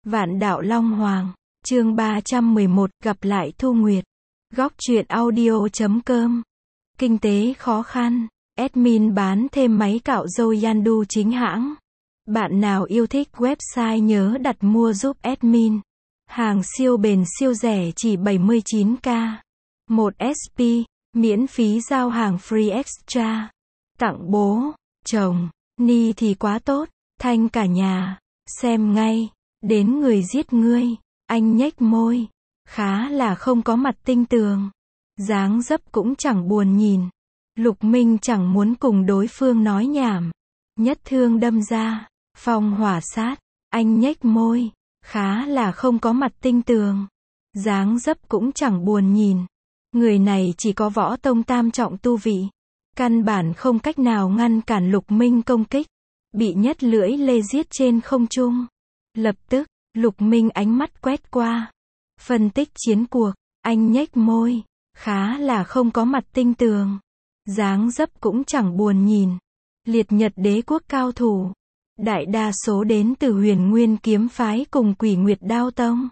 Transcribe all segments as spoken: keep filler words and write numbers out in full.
Vạn đạo Long Hoàng, chương ba trăm mười một, gặp lại Thu Nguyệt. Góc truyện audio chấm com. Kinh tế khó khăn, admin bán thêm máy cạo râu Yandu chính hãng. Bạn nào yêu thích website nhớ đặt mua giúp admin. Hàng siêu bền siêu rẻ chỉ bảy mươi chín k. một ét pê, miễn phí giao hàng free extra. Tặng bố, chồng, ni thì quá tốt, thanh cả nhà. Xem ngay, đến người giết ngươi. Anh nhếch môi, khá là không có mặt tinh tường. Dáng dấp cũng chẳng buồn nhìn. Lục Minh chẳng muốn cùng đối phương nói nhảm. Nhất thương đâm ra, phong hỏa sát. Anh nhếch môi, khá là không có mặt tinh tường. Dáng dấp cũng chẳng buồn nhìn. Người này chỉ có võ tông tam trọng tu vị. Căn bản không cách nào ngăn cản Lục Minh công kích. Bị nhất lưỡi lê giết trên không trung. Lập tức, Lục Minh ánh mắt quét qua. Phân tích chiến cuộc, anh nhếch môi, khá là không có mặt tinh tường. Dáng dấp cũng chẳng buồn nhìn. Liệt Nhật đế quốc cao thủ. Đại đa số đến từ Huyền Nguyên kiếm phái cùng Quỷ Nguyệt đao tông.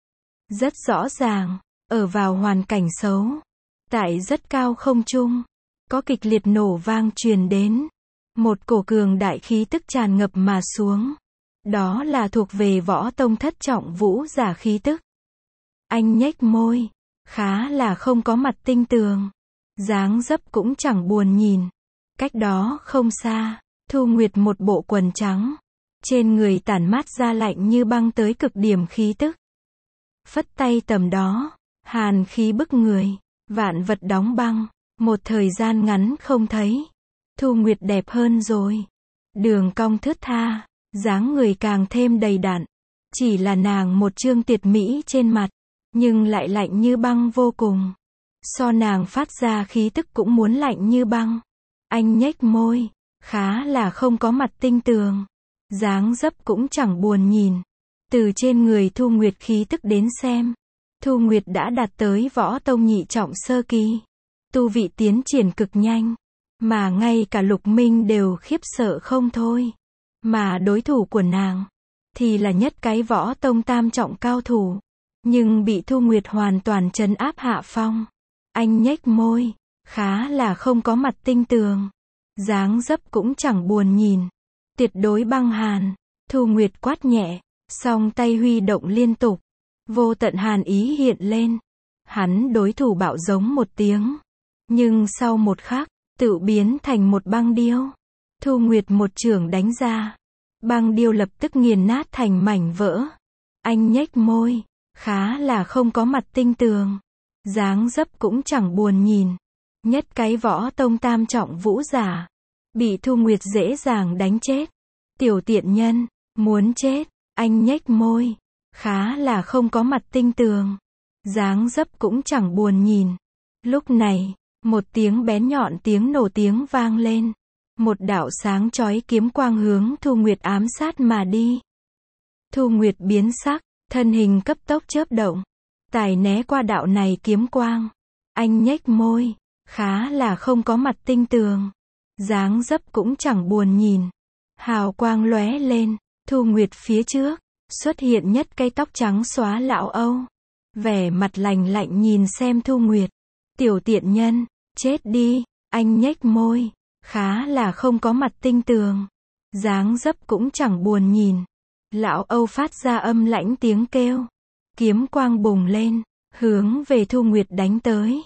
Rất rõ ràng, ở vào hoàn cảnh xấu. Tại rất cao không trung, có kịch liệt nổ vang truyền đến. Một cổ cường đại khí tức tràn ngập mà xuống. Đó là thuộc về võ tông thất trọng vũ giả khí tức. Anh nhếch môi, khá là không có mặt tinh tường. Dáng dấp cũng chẳng buồn nhìn. Cách đó không xa, Thu Nguyệt một bộ quần trắng. Trên người tản mát ra lạnh như băng tới cực điểm khí tức. Phất tay tầm đó, hàn khí bức người, vạn vật đóng băng. Một thời gian ngắn không thấy, Thu Nguyệt đẹp hơn rồi. Đường cong thướt tha, dáng người càng thêm đầy đặn. Chỉ là nàng một trương tiệt mỹ trên mặt, nhưng lại lạnh như băng vô cùng. So nàng phát ra khí tức cũng muốn lạnh như băng. Anh nhếch môi, khá là không có mặt tinh tường. Dáng dấp cũng chẳng buồn nhìn. Từ trên người Thu Nguyệt khí tức đến xem, Thu Nguyệt đã đạt tới võ tông nhị trọng sơ kỳ. Tu vị tiến triển cực nhanh, mà ngay cả Lục Minh đều khiếp sợ không thôi. Mà đối thủ của nàng, thì là nhất cái võ tông tam trọng cao thủ. Nhưng bị Thu Nguyệt hoàn toàn trấn áp hạ phong. Anh nhếch môi, khá là không có mặt tinh tường. Dáng dấp cũng chẳng buồn nhìn. Tuyệt đối băng hàn, Thu Nguyệt quát nhẹ, song tay huy động liên tục. Vô tận hàn ý hiện lên. Hắn đối thủ bạo giống một tiếng. Nhưng sau một khắc, tự biến thành một băng điêu. Thu Nguyệt một chưởng đánh ra. Băng điêu lập tức nghiền nát thành mảnh vỡ. Anh nhếch môi, khá là không có mặt tinh tường. Dáng dấp cũng chẳng buồn nhìn. Nhất cái võ tông tam trọng vũ giả. Bị Thu Nguyệt dễ dàng đánh chết. Tiểu tiện nhân, muốn chết. Anh nhếch môi, khá là không có mặt tinh tường. Dáng dấp cũng chẳng buồn nhìn. Lúc này, một tiếng bén nhọn tiếng nổ tiếng vang lên. Một đạo sáng chói kiếm quang hướng Thu Nguyệt ám sát mà đi. Thu Nguyệt biến sắc, thân hình cấp tốc chớp động. Tài né qua đạo này kiếm quang. Anh nhếch môi, khá là không có mặt tinh tường. Dáng dấp cũng chẳng buồn nhìn. Hào quang lóe lên, Thu Nguyệt phía trước, xuất hiện nhất cây tóc trắng xóa lão Âu. Vẻ mặt lạnh lạnh nhìn xem Thu Nguyệt. Tiểu tiện nhân, chết đi, anh nhếch môi, khá là không có mặt tinh tường. Dáng dấp cũng chẳng buồn nhìn. Lão Âu phát ra âm lãnh tiếng kêu. Kiếm quang bùng lên, hướng về Thu Nguyệt đánh tới.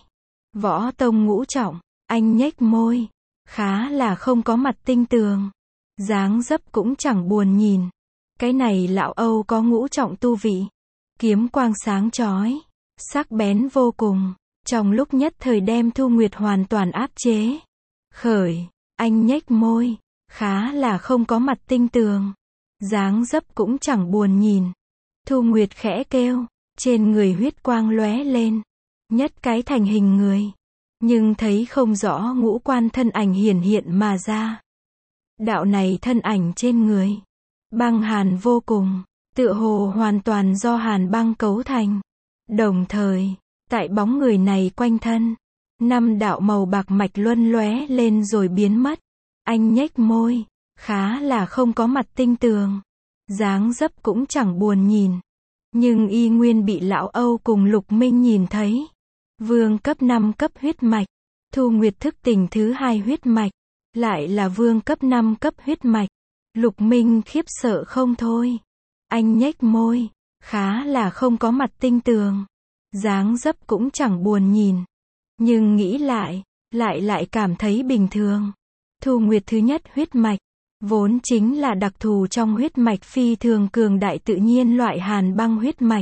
Võ tông ngũ trọng, anh nhếch môi, khá là không có mặt tinh tường. Dáng dấp cũng chẳng buồn nhìn. Cái này lão Âu có ngũ trọng tu vị. Kiếm quang sáng chói, sắc bén vô cùng. Trong lúc nhất thời đem Thu Nguyệt hoàn toàn áp chế. Khởi, anh nhếch môi, khá là không có mặt tinh tường. Dáng dấp cũng chẳng buồn nhìn. Thu Nguyệt khẽ kêu, trên người huyết quang lóe lên. Nhất cái thành hình người. Nhưng thấy không rõ ngũ quan thân ảnh hiển hiện mà ra. Đạo này thân ảnh trên người. Băng hàn vô cùng. Tựa hồ hoàn toàn do hàn băng cấu thành. Đồng thời, tại bóng người này quanh thân, năm đạo màu bạc mạch luân lóe lên rồi biến mất. Anh nhếch môi, khá là không có mặt tinh tường. dáng dấp cũng chẳng buồn nhìn. Nhưng y nguyên bị lão Âu cùng Lục Minh nhìn thấy. Vương cấp năm cấp huyết mạch. Thu Nguyệt thức tỉnh thứ hai huyết mạch. Lại là vương cấp năm cấp huyết mạch. Lục Minh khiếp sợ không thôi. Anh nhếch môi. Khá là không có mặt tinh tường. Dáng dấp cũng chẳng buồn nhìn. Nhưng nghĩ lại, lại lại cảm thấy bình thường. Thu Nguyệt thứ nhất huyết mạch. Vốn chính là đặc thù trong huyết mạch phi thường cường đại tự nhiên loại hàn băng huyết mạch.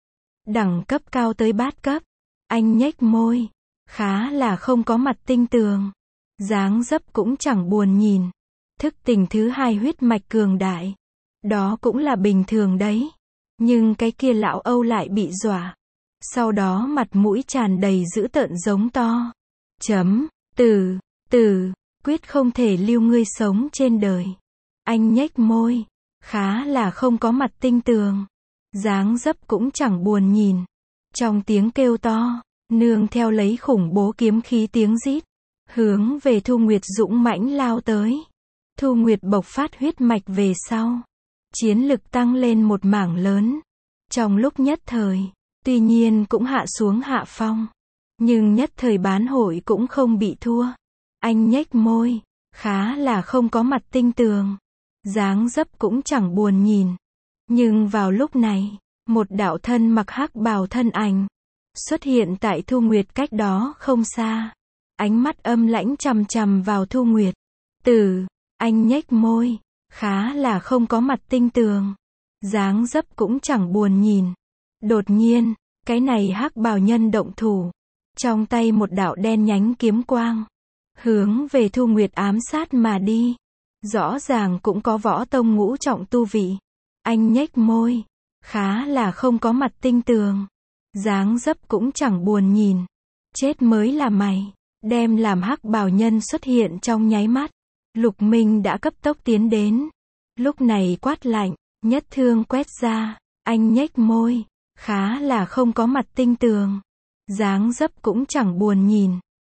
Đẳng cấp cao tới bát cấp. Anh nhếch môi. Khá là không có mặt tinh tường. Dáng dấp cũng chẳng buồn nhìn. Thức tỉnh thứ hai huyết mạch cường đại. Đó cũng là bình thường đấy. Nhưng cái kia lão Âu lại bị dọa. Sau đó mặt mũi tràn đầy dữ tợn giống to. Chấm, tử, tử, quyết không thể lưu ngươi sống trên đời. Anh nhếch môi. Khá là không có mặt tinh tường. Dáng dấp cũng chẳng buồn nhìn. Trong tiếng kêu to, nương theo lấy khủng bố kiếm khí tiếng rít. Hướng về Thu Nguyệt dũng mãnh lao tới. Thu Nguyệt bộc phát huyết mạch về sau. Chiến lực tăng lên một mảng lớn. Trong lúc nhất thời, tuy nhiên cũng hạ xuống hạ phong. Nhưng nhất thời bán hội cũng không bị thua. Anh nhếch môi. Khá là không có mặt tinh tường. Dáng dấp cũng chẳng buồn nhìn. Nhưng vào lúc này, một đạo thân mặc hắc bào thân ảnh xuất hiện tại Thu Nguyệt cách đó không xa. Ánh mắt âm lãnh chằm chằm vào Thu Nguyệt. Tử, anh nhếch môi. Khá là không có mặt tinh tường. Dáng dấp cũng chẳng buồn nhìn. Đột nhiên, cái này hắc bào nhân động thủ. Trong tay một đạo đen nhánh kiếm quang. Hướng về Thu Nguyệt ám sát mà đi. Rõ ràng cũng có võ tông ngũ trọng tu vị. Anh nhếch môi. Khá là không có mặt tinh tường. Dáng dấp cũng chẳng buồn nhìn. Chết mới là mày. Đem làm hắc bào nhân xuất hiện trong nháy mắt. Lục Minh đã cấp tốc tiến đến. Lúc này quát lạnh, nhất thương quét ra. Anh nhếch môi. Khá là không có mặt tinh tường. Dáng dấp cũng chẳng buồn nhìn.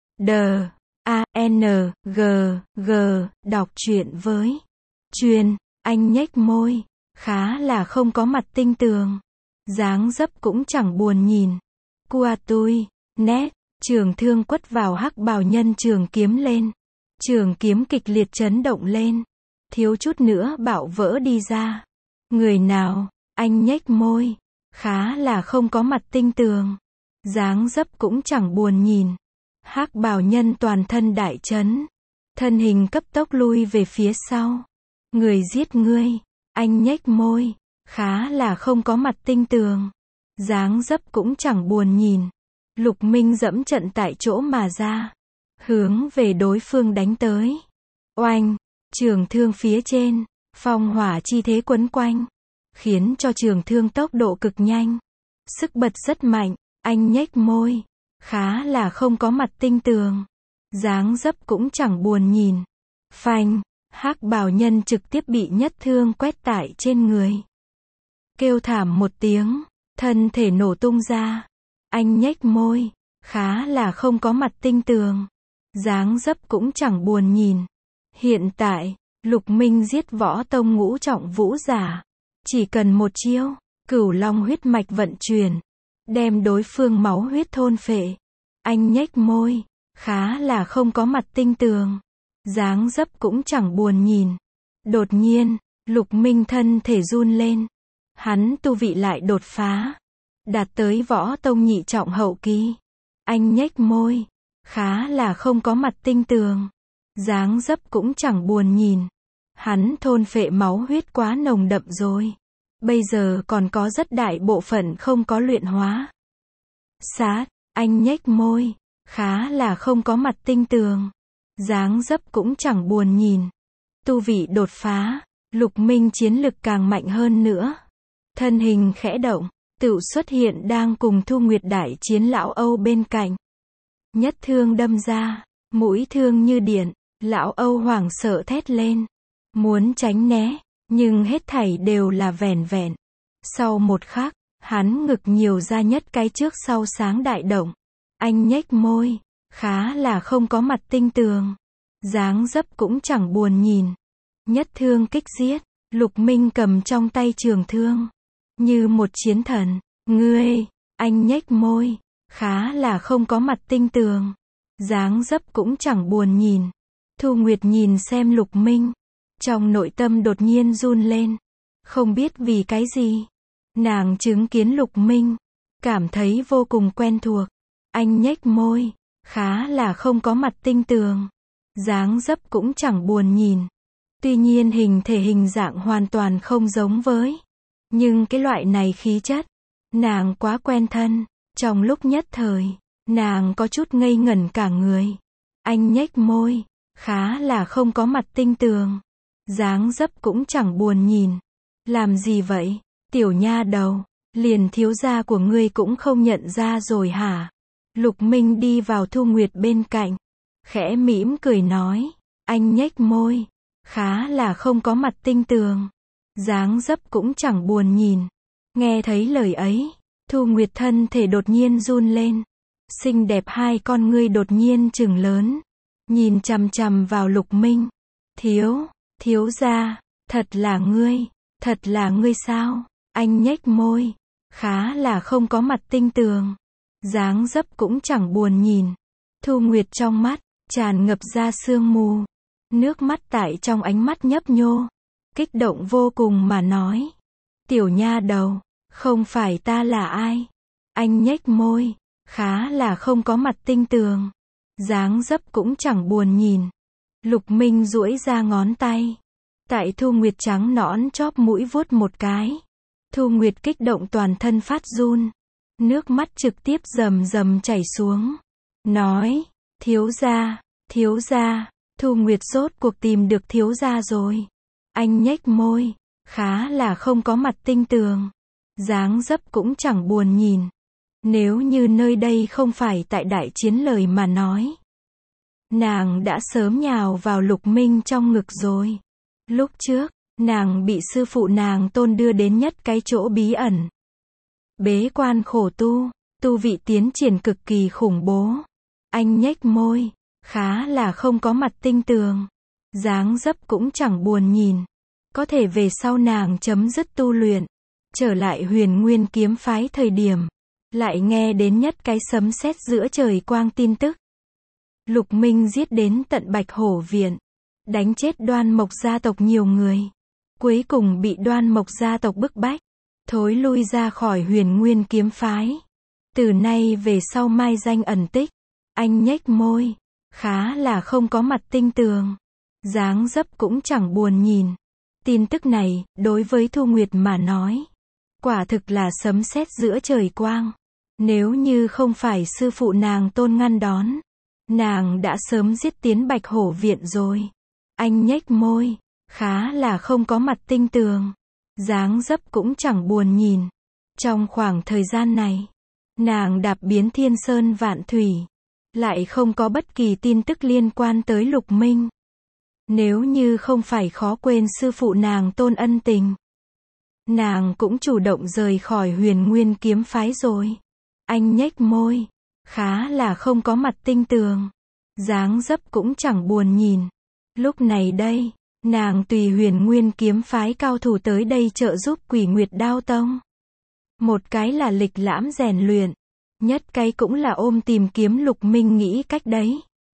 Đờ. A, N, G, G, đọc truyện với. Truyền, anh nhếch môi. Khá là không có mặt tinh tường. Dáng dấp cũng chẳng buồn nhìn. Cua tui, nét, trường thương quất vào hắc bào nhân trường kiếm lên. Trường kiếm kịch liệt chấn động lên. Thiếu chút nữa bạo vỡ đi ra. Người nào, anh nhếch môi. Khá là không có mặt tinh tường. Dáng dấp cũng chẳng buồn nhìn. Hắc bào nhân toàn thân đại chấn. Thân hình cấp tốc lui về phía sau. Người giết ngươi. Anh nhếch môi. Khá là không có mặt tinh tường. Dáng dấp cũng chẳng buồn nhìn. Lục Minh dẫm trận tại chỗ mà ra. Hướng về đối phương đánh tới. Oanh. Trường thương phía trên. Phong hỏa chi thế quấn quanh. Khiến cho trường thương tốc độ cực nhanh. Sức bật rất mạnh. Anh nhếch môi. Khá là không có mặt tinh tường. Dáng dấp cũng chẳng buồn nhìn. Phanh. Hắc bào nhân trực tiếp bị nhất thương quét tại trên người. Kêu thảm một tiếng. Thân thể nổ tung ra. Anh nhếch môi. Khá là không có mặt tinh tường. Dáng dấp cũng chẳng buồn nhìn. Hiện tại, Lục Minh giết võ tông ngũ trọng vũ giả. Chỉ cần một chiêu. Cửu long huyết mạch vận chuyển. Đem đối phương máu huyết thôn phệ. Anh nhếch môi. Khá là không có mặt tinh tường. Dáng dấp cũng chẳng buồn nhìn. Đột nhiên, Lục Minh thân thể run lên. Hắn tu vị lại đột phá. Đạt tới võ tông nhị trọng hậu kỳ. Anh nhếch môi. Khá là không có mặt tinh tường. Dáng dấp cũng chẳng buồn nhìn. Hắn thôn phệ máu huyết quá nồng đậm rồi. Bây giờ còn có rất đại bộ phận không có luyện hóa. Sát, anh nhếch môi. Khá là không có mặt tinh tường. Dáng dấp cũng chẳng buồn nhìn. Tu vị đột phá. Lục Minh chiến lực càng mạnh hơn nữa. Thân hình khẽ động. Tựu xuất hiện đang cùng Thu Nguyệt đại chiến lão Âu bên cạnh. Nhất thương đâm ra. Mũi thương như điện. Lão Âu hoảng sợ thét lên. Muốn tránh né. Nhưng hết thảy đều là vẻn vẹn. Sau một khắc, hắn ngực nhiều ra nhất cái trước sau sáng đại động. Anh nhếch môi. Khá là không có mặt tinh tường. Dáng dấp cũng chẳng buồn nhìn. Nhất thương kích giết. Lục Minh cầm trong tay trường thương, như một chiến thần. Ngươi, anh nhếch môi, khá là không có mặt tinh tường. Dáng dấp cũng chẳng buồn nhìn. Thu Nguyệt nhìn xem Lục Minh, trong nội tâm đột nhiên run lên. Không biết vì cái gì. Nàng chứng kiến Lục Minh, cảm thấy vô cùng quen thuộc. Anh nhếch môi, khá là không có mặt tinh tường. Dáng dấp cũng chẳng buồn nhìn. Tuy nhiên hình thể hình dạng hoàn toàn không giống với. Nhưng cái loại này khí chất, nàng quá quen thân. Trong lúc nhất thời, nàng có chút ngây ngẩn cả người. Anh nhếch môi, khá là không có mặt tinh tường. Dáng dấp cũng chẳng buồn nhìn. Làm gì vậy, tiểu nha đầu, liền thiếu gia của ngươi cũng không nhận ra rồi hả? Lục Minh đi vào Thu Nguyệt bên cạnh, khẽ mỉm cười nói, anh nhếch môi, khá là không có mặt tinh tường. Dáng dấp cũng chẳng buồn nhìn. Nghe thấy lời ấy, Thu Nguyệt thân thể đột nhiên run lên. Xinh đẹp hai con ngươi đột nhiên trừng lớn. Nhìn chằm chằm vào Lục Minh. Thiếu, thiếu gia, thật là ngươi, thật là ngươi sao? Anh nhếch môi, khá là không có mặt tinh tường. Dáng dấp cũng chẳng buồn nhìn. Thu Nguyệt trong mắt, tràn ngập ra sương mù. Nước mắt tại trong ánh mắt nhấp nhô. Kích động vô cùng mà nói. Tiểu nha đầu, không phải ta là ai? Anh nhếch môi, khá là không có mặt tinh tường. Dáng dấp cũng chẳng buồn nhìn. Lục Minh duỗi ra ngón tay. Tại Thu Nguyệt trắng nõn chóp mũi vuốt một cái. Thu Nguyệt kích động toàn thân phát run. Nước mắt trực tiếp rầm rầm chảy xuống. Nói, thiếu gia, thiếu gia, Thu Nguyệt rốt cuộc tìm được thiếu gia rồi. Anh nhếch môi, khá là không có mặt tinh tường. Dáng dấp cũng chẳng buồn nhìn. Nếu như nơi đây không phải tại đại chiến lời mà nói, nàng đã sớm nhào vào Lục Minh trong ngực rồi. Lúc trước, nàng bị sư phụ nàng Tôn đưa đến nhất cái chỗ bí ẩn. Bế quan khổ tu, tu vị tiến triển cực kỳ khủng bố. Anh nhếch môi, khá là không có mặt tinh tường. Dáng dấp cũng chẳng buồn nhìn. Có thể về sau nàng chấm dứt tu luyện, trở lại Huyền Nguyên kiếm phái thời điểm, lại nghe đến nhất cái sấm sét giữa trời quang tin tức. Lục Minh giết đến tận Bạch Hổ Viện, đánh chết Đoan Mộc gia tộc nhiều người. Cuối cùng bị Đoan Mộc gia tộc bức bách, thối lui ra khỏi Huyền Nguyên kiếm phái. Từ nay về sau mai danh ẩn tích. Anh nhếch môi, khá là không có mặt tinh tường. Dáng dấp cũng chẳng buồn nhìn. Tin tức này, đối với Thu Nguyệt mà nói, quả thực là sấm sét giữa trời quang. Nếu như không phải sư phụ nàng Tôn ngăn đón, nàng đã sớm giết tiến Bạch Hổ Viện rồi. Anh nhếch môi, khá là không có mặt tinh tường. Dáng dấp cũng chẳng buồn nhìn. Trong khoảng thời gian này, nàng đạp biến thiên sơn vạn thủy, lại không có bất kỳ tin tức liên quan tới Lục Minh. Nếu như không phải khó quên sư phụ nàng Tôn ân tình, nàng cũng chủ động rời khỏi Huyền Nguyên kiếm phái rồi. Anh nhếch môi, khá là không có mặt tinh tường. Dáng dấp cũng chẳng buồn nhìn. Lúc này đây, nàng tùy Huyền Nguyên kiếm phái cao thủ tới đây trợ giúp Quỷ Nguyệt Đao Tông. Một cái là lịch lãm rèn luyện, nhất cái cũng là ôm tìm kiếm Lục Minh nghĩ cách đấy.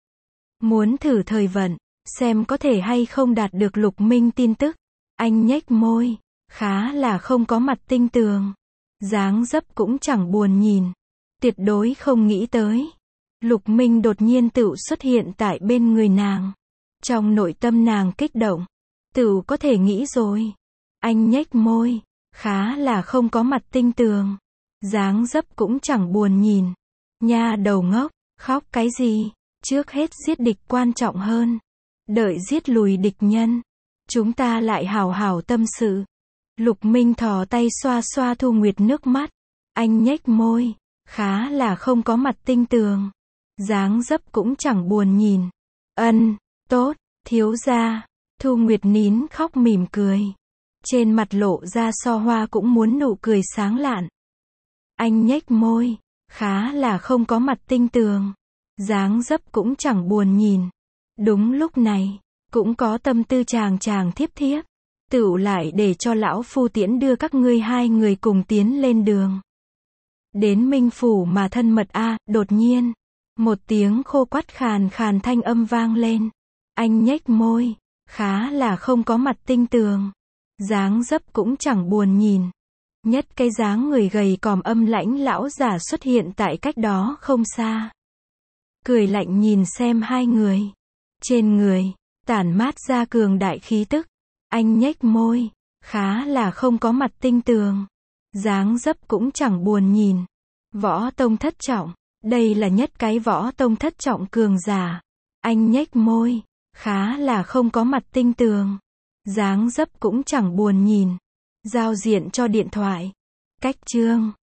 Muốn thử thời vận, xem có thể hay không đạt được Lục Minh tin tức. Anh nhếch môi, khá là không có mặt tinh tường. Dáng dấp cũng chẳng buồn nhìn. Tuyệt đối không nghĩ tới. Lục Minh đột nhiên tựu xuất hiện tại bên người nàng. Trong nội tâm nàng kích động. Tựu có thể nghĩ rồi. Anh nhếch môi, khá là không có mặt tinh tường. Dáng dấp cũng chẳng buồn nhìn. Nha đầu ngốc, khóc cái gì? Trước hết giết địch quan trọng hơn. Đợi giết lùi địch nhân, chúng ta lại hào hào tâm sự. Lục Minh thò tay xoa xoa Thu Nguyệt nước mắt. Anh nhếch môi, khá là không có mặt tinh tường. Dáng dấp cũng chẳng buồn nhìn. Ân, tốt, thiếu gia. Thu Nguyệt nín khóc mỉm cười. Trên mặt lộ ra so hoa cũng muốn nụ cười sáng lạn. Anh nhếch môi, khá là không có mặt tinh tường. Dáng dấp cũng chẳng buồn nhìn. Đúng lúc này, cũng có tâm tư chàng chàng thiếp thiếp. Tựu lại để cho lão phu tiễn đưa các ngươi hai người cùng tiến lên đường. Đến Minh Phủ mà thân mật a, đột nhiên. Một tiếng khô quắt khàn khàn thanh âm vang lên. Anh nhếch môi. Khá là không có mặt tinh tường. Dáng dấp cũng chẳng buồn nhìn. Nhất cái dáng người gầy còm âm lãnh lão giả xuất hiện tại cách đó không xa. Cười lạnh nhìn xem hai người. Trên người, tản mát ra cường đại khí tức. Anh nhếch môi. Khá là không có mặt tinh tường. Dáng dấp cũng chẳng buồn nhìn. Võ tông thất trọng. Đây là nhất cái võ tông thất trọng cường giả. Anh nhếch môi. Khá là không có mặt tinh tường. Dáng dấp cũng chẳng buồn nhìn. Giao diện cho điện thoại. Cách chương.